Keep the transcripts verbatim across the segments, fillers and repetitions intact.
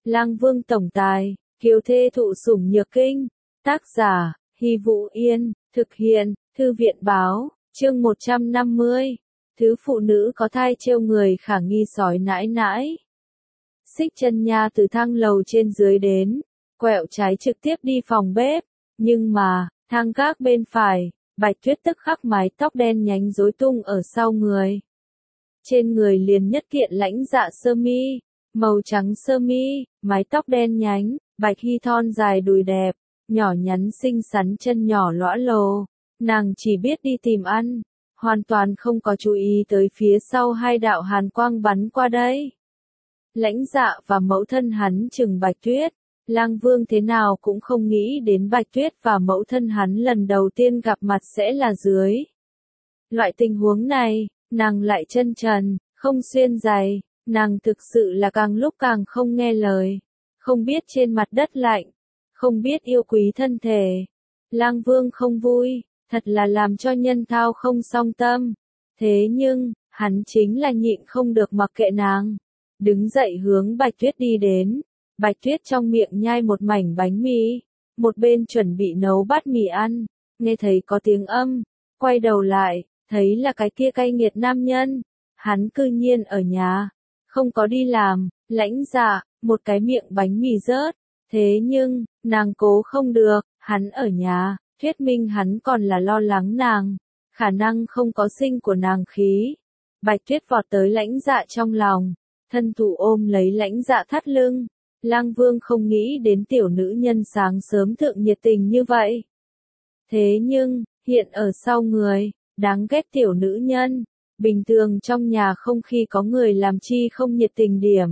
Lang Vương tổng tài, kiều thê thụ sủng nhược kinh. Tác giả, Hy Vũ Yên, thực hiện, Thư viện báo, chương một trăm năm mươi. Thứ phụ nữ có thai trêu người khả nghi sói nãi nãi. Xích chân nha từ thang lầu trên dưới đến, quẹo trái trực tiếp đi phòng bếp, nhưng mà, thang gác bên phải, Bạch Tuyết tức khắc mái tóc đen nhánh rối tung ở sau người. Trên người liền nhất kiện lãnh dạ sơ mi, màu trắng sơ mi, mái tóc đen nhánh, bạch hy thon dài đùi đẹp, nhỏ nhắn xinh xắn chân nhỏ lõa lồ. Nàng chỉ biết đi tìm ăn, hoàn toàn không có chú ý tới phía sau hai đạo hàn quang bắn qua đây. Lãnh dạ và mẫu thân hắn chừng Bạch Tuyết, Lang Vương thế nào cũng không nghĩ đến Bạch Tuyết và mẫu thân hắn lần đầu tiên gặp mặt sẽ là dưới loại tình huống này, nàng lại chân trần, không xuyên giày, nàng thực sự là càng lúc càng không nghe lời, không biết trên mặt đất lạnh, không biết yêu quý thân thể. Lang Vương không vui, thật là làm cho nhân thao không song tâm. Thế nhưng, hắn chính là nhịn không được mặc kệ nàng. Đứng dậy hướng Bạch Tuyết đi đến. Bạch Tuyết trong miệng nhai một mảnh bánh mì, một bên chuẩn bị nấu bát mì ăn. Nghe thấy có tiếng âm, quay đầu lại, thấy là cái kia cay nghiệt nam nhân. Hắn cư nhiên ở nhà, không có đi làm, lãnh dạ, một cái miệng bánh mì rớt. Thế nhưng, nàng cố không được, hắn ở nhà, thuyết minh hắn còn là lo lắng nàng, khả năng không có sinh của nàng khí. Bạch Tuyết vọt tới lãnh dạ trong lòng, thân thủ ôm lấy lãnh dạ thắt lưng. Lang Vương không nghĩ đến tiểu nữ nhân sáng sớm thượng nhiệt tình như vậy. Thế nhưng, hiện ở sau người, đáng ghét tiểu nữ nhân, bình thường trong nhà không khi có người làm chi không nhiệt tình điểm.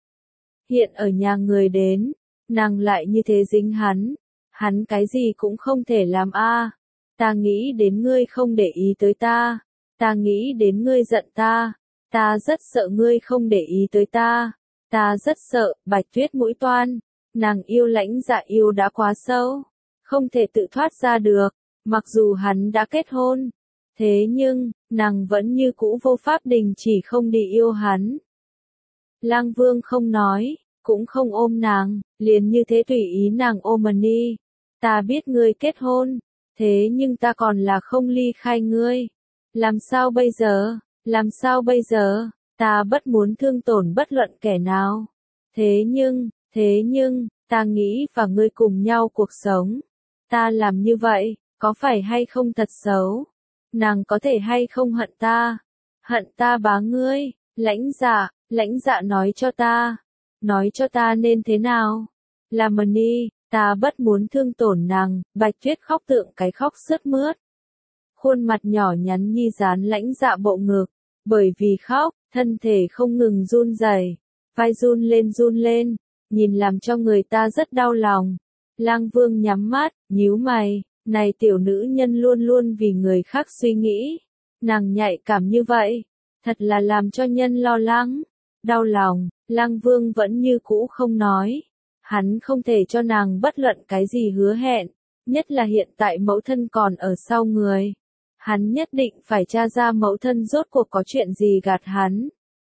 Hiện ở nhà người đến, nàng lại như thế dính hắn, hắn cái gì cũng không thể làm a. À. Ta nghĩ đến ngươi không để ý tới ta, ta nghĩ đến ngươi giận ta, ta rất sợ ngươi không để ý tới ta, ta rất sợ. Bạch Tuyết mũi toan, nàng yêu lãnh dạ yêu đã quá sâu, không thể tự thoát ra được, mặc dù hắn đã kết hôn, thế nhưng, nàng vẫn như cũ vô pháp đình chỉ không đi yêu hắn. Lang Vương không nói, cũng không ôm nàng, liền như thế tùy ý nàng ôm mình đi. Ta biết ngươi kết hôn, thế nhưng ta còn là không ly khai ngươi. Làm sao bây giờ, làm sao bây giờ, ta bất muốn thương tổn bất luận kẻ nào. Thế nhưng, thế nhưng, ta nghĩ và ngươi cùng nhau cuộc sống. Ta làm như vậy, có phải hay không thật xấu? Nàng có thể hay không hận ta? Hận ta bá ngươi, lãnh dạ, lãnh dạ nói cho ta. Nói cho ta nên thế nào? Làm mần đi, ta bất muốn thương tổn nàng. Bạch Tuyết khóc tượng cái khóc sướt mướt. Khuôn mặt nhỏ nhắn nhi dán lãnh dạ bộ ngực. Bởi vì khóc, thân thể không ngừng run rẩy, vai run lên run lên, nhìn làm cho người ta rất đau lòng. Lang Vương nhắm mắt, nhíu mày, này tiểu nữ nhân luôn luôn vì người khác suy nghĩ. Nàng nhạy cảm như vậy, thật là làm cho nhân lo lắng, đau lòng. Lang Vương vẫn như cũ không nói. Hắn không thể cho nàng bất luận cái gì hứa hẹn, nhất là hiện tại mẫu thân còn ở sau người. Hắn nhất định phải tra ra mẫu thân rốt cuộc có chuyện gì gạt hắn.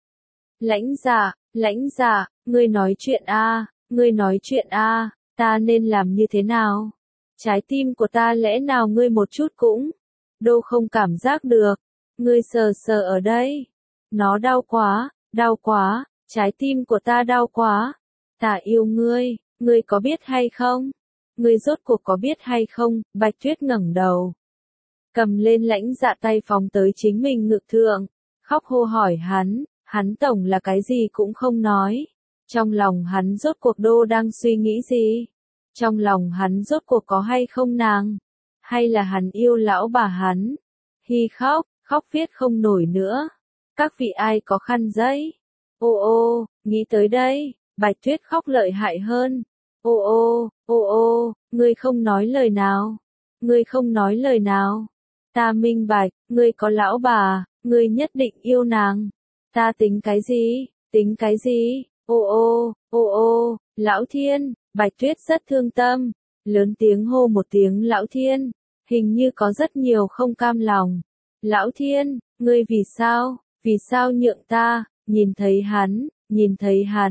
Lãnh dạ, lãnh dạ, ngươi nói chuyện a, ngươi nói chuyện a, ta nên làm như thế nào? Trái tim của ta lẽ nào ngươi một chút cũng đô không cảm giác được? Ngươi sờ sờ ở đây, nó đau quá, đau quá. Trái tim của ta đau quá. Ta yêu ngươi, ngươi có biết hay không? Ngươi rốt cuộc có biết hay không? Bạch Tuyết ngẩng đầu, cầm lên lãnh dạ tay phóng tới chính mình ngực thượng, khóc hô hỏi hắn, hắn tổng là cái gì cũng không nói. Trong lòng hắn rốt cuộc đô đang suy nghĩ gì? Trong lòng hắn rốt cuộc có hay không nàng? Hay là hắn yêu lão bà hắn? Hi khóc, khóc viết không nổi nữa. Các vị ai có khăn giấy? Ô ô, nghĩ tới đây, Bạch Tuyết khóc lợi hại hơn. Ô ô, ô ô, ngươi không nói lời nào. Ngươi không nói lời nào. Ta minh bạch, ngươi có lão bà, ngươi nhất định yêu nàng. Ta tính cái gì, tính cái gì? Ô ô, ô ô, lão thiên. Bạch Tuyết rất thương tâm, lớn tiếng hô một tiếng lão thiên, hình như có rất nhiều không cam lòng. Lão thiên, ngươi vì sao, vì sao nhượng ta? Nhìn thấy hắn, nhìn thấy hắn,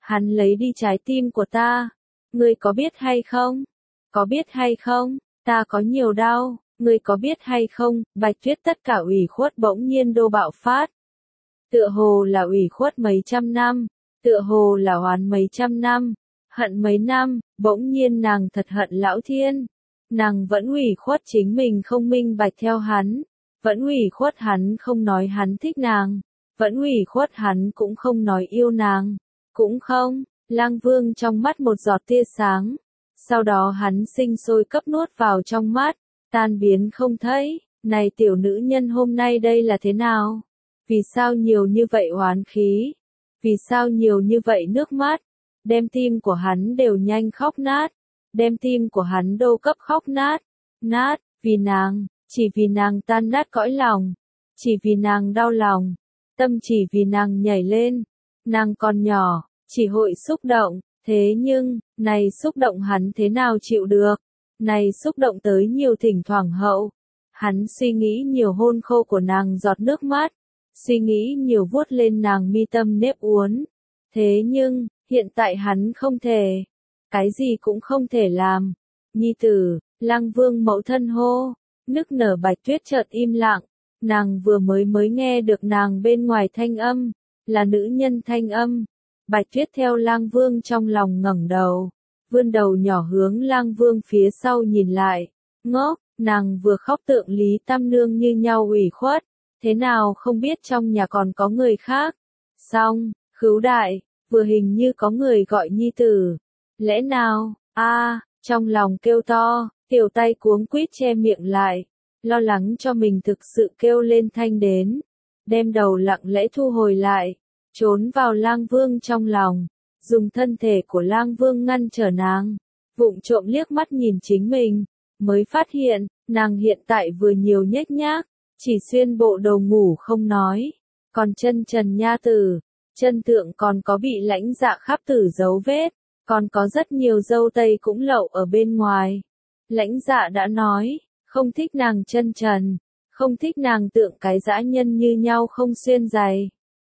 Hắn lấy đi trái tim của ta. Ngươi có biết hay không? Có biết hay không? Ta có nhiều đau. Ngươi có biết hay không? Bạch Tuyết tất cả ủy khuất bỗng nhiên đô bạo phát. Tựa hồ là ủy khuất mấy trăm năm. Tựa hồ là oán mấy trăm năm. Hận mấy năm. Bỗng nhiên nàng thật hận Lão Thiên. Nàng vẫn ủy khuất chính mình không minh bạch theo hắn. Vẫn ủy khuất hắn không nói hắn thích nàng. Vẫn ủy khuất hắn cũng không nói yêu nàng. Cũng không. Lang Vương trong mắt một giọt tia sáng. Sau đó hắn sinh sôi cấp nuốt vào trong mắt. Tan biến không thấy. Này tiểu nữ nhân hôm nay đây là thế nào? Vì sao nhiều như vậy oán khí? Vì sao nhiều như vậy nước mắt? Đem tim của hắn đều nhanh khóc nát. Đem tim của hắn đô cấp khóc nát. Nát, vì nàng, chỉ vì nàng tan nát cõi lòng. Chỉ vì nàng đau lòng. Tâm chỉ vì nàng nhảy lên. Nàng còn nhỏ, chỉ hội xúc động. Thế nhưng, này xúc động hắn thế nào chịu được? Này xúc động tới nhiều thỉnh thoảng hậu. Hắn suy nghĩ nhiều hôn khô của nàng giọt nước mắt. Suy nghĩ nhiều vuốt lên nàng mi tâm nếp uốn. Thế nhưng, hiện tại hắn không thể. Cái gì cũng không thể làm. Nhi tử, Lang Vương mẫu thân hô. Nức nở Bạch Tuyết chợt im lặng. Nàng vừa mới mới nghe được nàng bên ngoài thanh âm. Là nữ nhân thanh âm. Bạch Tuyết theo Lang Vương trong lòng ngẩng đầu. Vươn đầu nhỏ hướng Lang Vương phía sau nhìn lại. Ngốc, nàng vừa khóc tượng Lý Tam Nương như nhau ủy khuất. Thế nào không biết trong nhà còn có người khác. Xong, khứu đại, vừa hình như có người gọi nhi tử. Lẽ nào, a trong lòng kêu to, tiểu tay cuống quýt che miệng lại. Lo lắng cho mình thực sự kêu lên thanh đến. Đem đầu lặng lẽ thu hồi lại. Trốn vào Lang Vương trong lòng. Dùng thân thể của Lang Vương ngăn trở nàng. Vụng trộm liếc mắt nhìn chính mình. Mới phát hiện, nàng hiện tại vừa nhiều nhếch nhác. Chỉ xuyên bộ đồ ngủ không nói. Còn chân trần nha tử. Chân tượng còn có bị lãnh dạ khắp tử dấu vết. Còn có rất nhiều dâu tây cũng lậu ở bên ngoài. Lãnh dạ đã nói, không thích nàng chân trần. Không thích nàng tượng cái dã nhân như nhau không xuyên giày.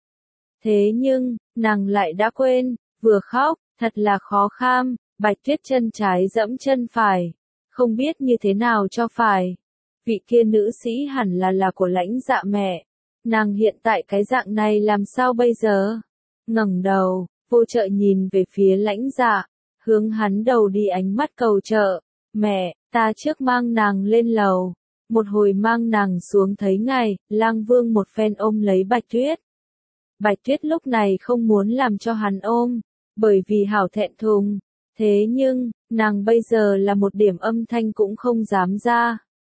Thế nhưng, nàng lại đã quên, vừa khóc, thật là khó kham. Bạch Tuyết chân trái dẫm chân phải. Không biết như thế nào cho phải. Vị kia nữ sĩ hẳn là là của lãnh dạ mẹ. Nàng hiện tại cái dạng này làm sao bây giờ? Ngẩng đầu, vô trợ nhìn về phía lãnh dạ. Hướng hắn đầu đi ánh mắt cầu trợ. Mẹ, ta trước mang nàng lên lầu. Một hồi mang nàng xuống thấy ngài. Lang Vương một phen ôm lấy Bạch Tuyết. Bạch Tuyết lúc này không muốn làm cho hắn ôm. Bởi vì hảo thẹn thùng. Thế nhưng, nàng bây giờ là một điểm âm thanh cũng không dám ra.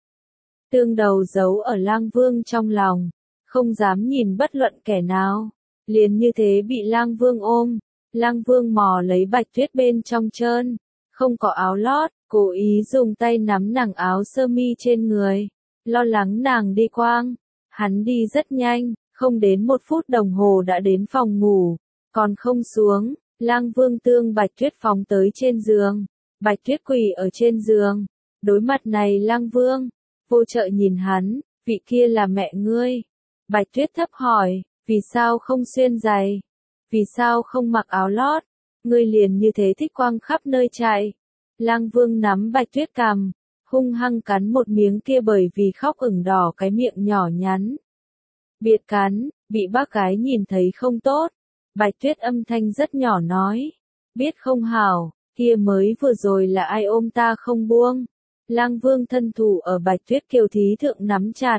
Tương đầu giấu ở Lang Vương trong lòng. Không dám nhìn bất luận kẻ nào. Liền như thế bị Lang Vương ôm. Lang Vương mò lấy Bạch Tuyết bên trong trơn. Không có áo lót, cố ý dùng tay nắm nàng áo sơ mi trên người. Lo lắng nàng đi quang. Hắn đi rất nhanh, không đến một phút đồng hồ đã đến phòng ngủ. Còn không xuống, Lang Vương tương Bạch Tuyết phóng tới trên giường. Bạch Tuyết quỳ ở trên giường. Đối mặt này Lang Vương. Vô trợ nhìn hắn, vị kia là mẹ ngươi. Bạch Tuyết thấp hỏi, vì sao không xuyên giày? Vì sao không mặc áo lót? Ngươi liền như thế thích quang khắp nơi chạy. Lang Vương nắm Bạch Tuyết cằm, hung hăng cắn một miếng kia bởi vì khóc ửng đỏ cái miệng nhỏ nhắn. Biệt cắn, bị bác gái nhìn thấy không tốt. Bạch Tuyết âm thanh rất nhỏ nói, biết không hảo, kia mới vừa rồi là ai ôm ta không buông. Lang Vương thân thủ ở Bạch Tuyết kiều thí thượng nắm chặt.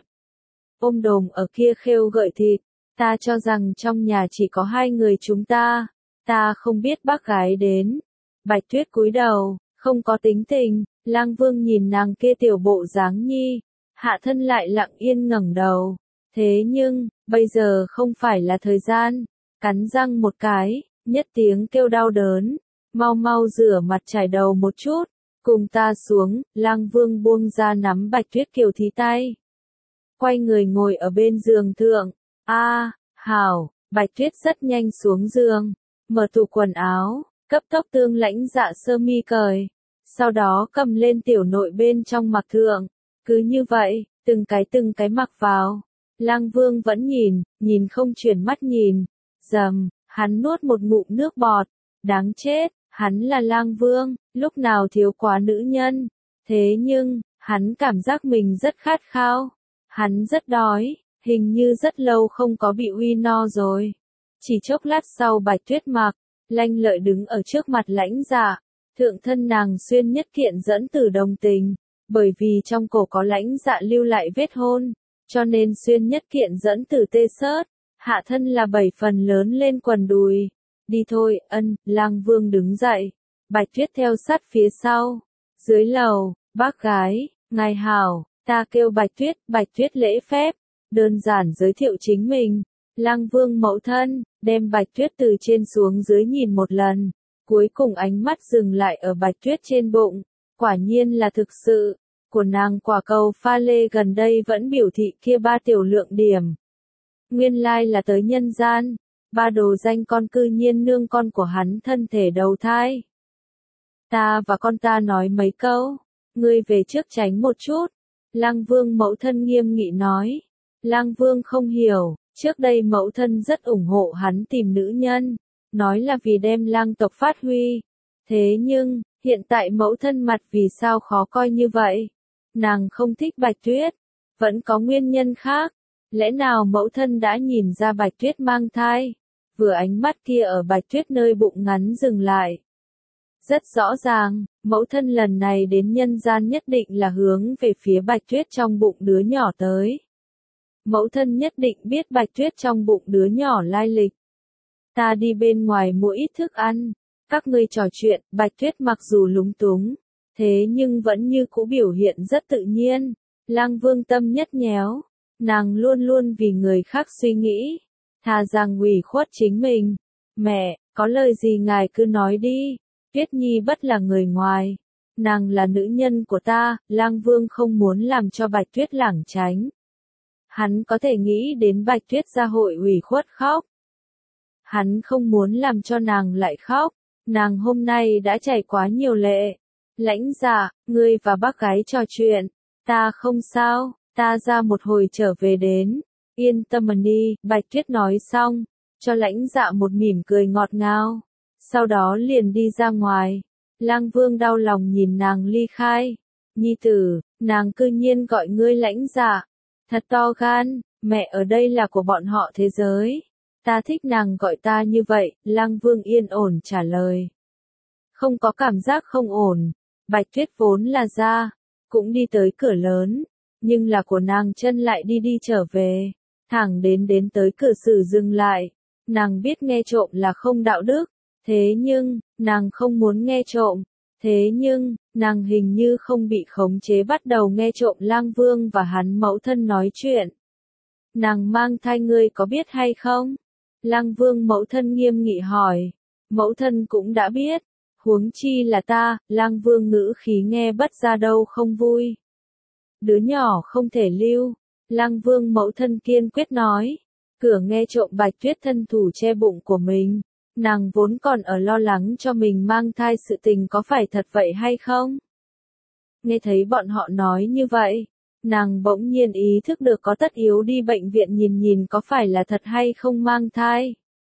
Ôm đồm ở kia khêu gợi thịt. Ta cho rằng trong nhà chỉ có hai người chúng ta. Ta không biết bác gái đến. Bạch Tuyết cúi đầu, không có tính tình. Lang Vương nhìn nàng kia tiểu bộ dáng nhi. Hạ thân lại lặng yên ngẩng đầu. Thế nhưng, bây giờ không phải là thời gian. Cắn răng một cái, nhất tiếng kêu đau đớn. Mau mau rửa mặt chải đầu một chút. Cùng ta xuống. Lang Vương buông ra nắm Bạch Tuyết kiều thí tay. Quay người ngồi ở bên giường thượng. A, à, hảo, Bạch Tuyết rất nhanh xuống giường. Mở tủ quần áo, cấp tốc tương lãnh dạ sơ mi cởi. Sau đó cầm lên tiểu nội bên trong mặc thượng. Cứ như vậy, từng cái từng cái mặc vào. Lang Vương vẫn nhìn, nhìn không chuyển mắt nhìn. Dầm, hắn nuốt một ngụm nước bọt. Đáng chết, hắn là lang vương, lúc nào thiếu quá nữ nhân. Thế nhưng, hắn cảm giác mình rất khát khao. Hắn rất đói, hình như rất lâu không có bị uy no rồi. Chỉ chốc lát sau Bạch Tuyết mặc, lanh lợi đứng ở trước mặt Lãnh Dạ. Thượng thân nàng xuyên nhất kiện dẫn từ đồng tình. Bởi vì trong cổ có Lãnh Dạ lưu lại vết hôn, cho nên xuyên nhất kiện dẫn từ tê sớt. Hạ thân là bảy phần lớn lên quần đùi. Đi thôi, ân, lang vương đứng dậy. Bạch Tuyết theo sát phía sau. Dưới lầu, bác gái, ngài hảo, ta kêu Bạch Tuyết, Bạch Tuyết lễ phép. Đơn giản giới thiệu chính mình. Lang vương mẫu thân, đem Bạch Tuyết từ trên xuống dưới nhìn một lần. Cuối cùng ánh mắt dừng lại ở Bạch Tuyết trên bụng. Quả nhiên là thực sự. Của nàng quả cầu pha lê gần đây vẫn biểu thị kia ba tiểu lượng điểm. Nguyên lai là tới nhân gian. Ba đồ danh con cư nhiên nương con của hắn thân thể đầu thai. Ta và con ta nói mấy câu. Ngươi về trước tránh một chút. Lang vương mẫu thân nghiêm nghị nói. Lang vương không hiểu. Trước đây mẫu thân rất ủng hộ hắn tìm nữ nhân. Nói là vì đem lang tộc phát huy. Thế nhưng, hiện tại mẫu thân mặt vì sao khó coi như vậy? Nàng không thích Bạch Tuyết. Vẫn có nguyên nhân khác. Lẽ nào mẫu thân đã nhìn ra Bạch Tuyết mang thai? Vừa ánh mắt kia ở Bạch Tuyết nơi bụng ngắn dừng lại. Rất rõ ràng, mẫu thân lần này đến nhân gian nhất định là hướng về phía Bạch Tuyết trong bụng đứa nhỏ tới. Mẫu thân nhất định biết Bạch Tuyết trong bụng đứa nhỏ lai lịch. Ta đi bên ngoài mua ít thức ăn. Các ngươi trò chuyện, Bạch Tuyết mặc dù lúng túng. Thế nhưng vẫn như cũ biểu hiện rất tự nhiên. Lang vương tâm nhất nhéo. Nàng luôn luôn vì người khác suy nghĩ. Thà rằng ủy khuất chính mình. Mẹ, có lời gì ngài cứ nói đi. Tuyết Nhi bất là người ngoài. Nàng là nữ nhân của ta. Lang vương không muốn làm cho Bạch Tuyết lảng tránh. Hắn có thể nghĩ đến Bạch Tuyết ra hội ủy khuất khóc. Hắn không muốn làm cho nàng lại khóc. Nàng hôm nay đã chảy quá nhiều lệ. Lãnh Dạ, ngươi và bác gái trò chuyện. Ta không sao, ta ra một hồi trở về đến. Yên tâm đi, Bạch Tuyết nói xong. Cho Lãnh Dạ một mỉm cười ngọt ngào. Sau đó liền đi ra ngoài. Lang vương đau lòng nhìn nàng ly khai. Nhi tử, nàng cư nhiên gọi ngươi Lãnh Dạ. Thật to gan, mẹ ở đây là của bọn họ thế giới. Ta thích nàng gọi ta như vậy, Lang vương yên ổn trả lời. Không có cảm giác không ổn. Bạch Tuyết vốn là ra, cũng đi tới cửa lớn, nhưng là của nàng chân lại đi đi trở về, thẳng đến đến tới cửa sử dừng lại. Nàng biết nghe trộm là không đạo đức, thế nhưng, nàng không muốn nghe trộm, thế nhưng, nàng hình như không bị khống chế bắt đầu nghe trộm Lang vương và hắn mẫu thân nói chuyện. Nàng mang thai ngươi có biết hay không? Lang vương mẫu thân nghiêm nghị hỏi. Mẫu thân cũng đã biết. Huống chi là ta, Lang vương ngữ khí nghe bất ra đâu không vui. Đứa nhỏ không thể lưu. Lang vương mẫu thân kiên quyết nói. Cửa nghe trộm Bạch Tuyết thân thủ che bụng của mình. Nàng vốn còn ở lo lắng cho mình mang thai sự tình có phải thật vậy hay không? Nghe thấy bọn họ nói như vậy. Nàng bỗng nhiên ý thức được có tất yếu đi bệnh viện nhìn nhìn có phải là thật hay không mang thai.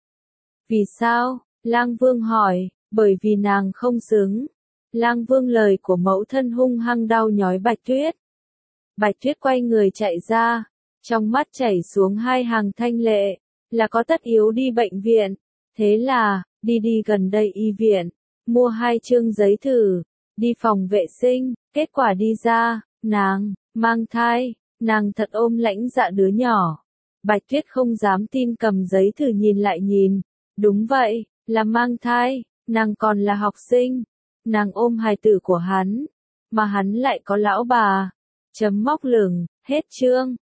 Vì sao? Lang vương hỏi. Bởi vì nàng không xứng. Lang vương lời của mẫu thân hung hăng đau nhói Bạch Tuyết. Bạch Tuyết quay người chạy ra. Trong mắt chảy xuống hai hàng thanh lệ. Là có tất yếu đi bệnh viện. Thế là, đi đi gần đây y viện. Mua hai chương giấy thử. Đi phòng vệ sinh. Kết quả đi ra, nàng, mang thai. Nàng thật ôm Lãnh Dạ đứa nhỏ. Bạch Tuyết không dám tin cầm giấy thử nhìn lại nhìn. Đúng vậy, là mang thai. Nàng còn là học sinh. Nàng ôm hài tử của hắn. Mà hắn lại có lão bà. Chấm móc lửng, hết chương.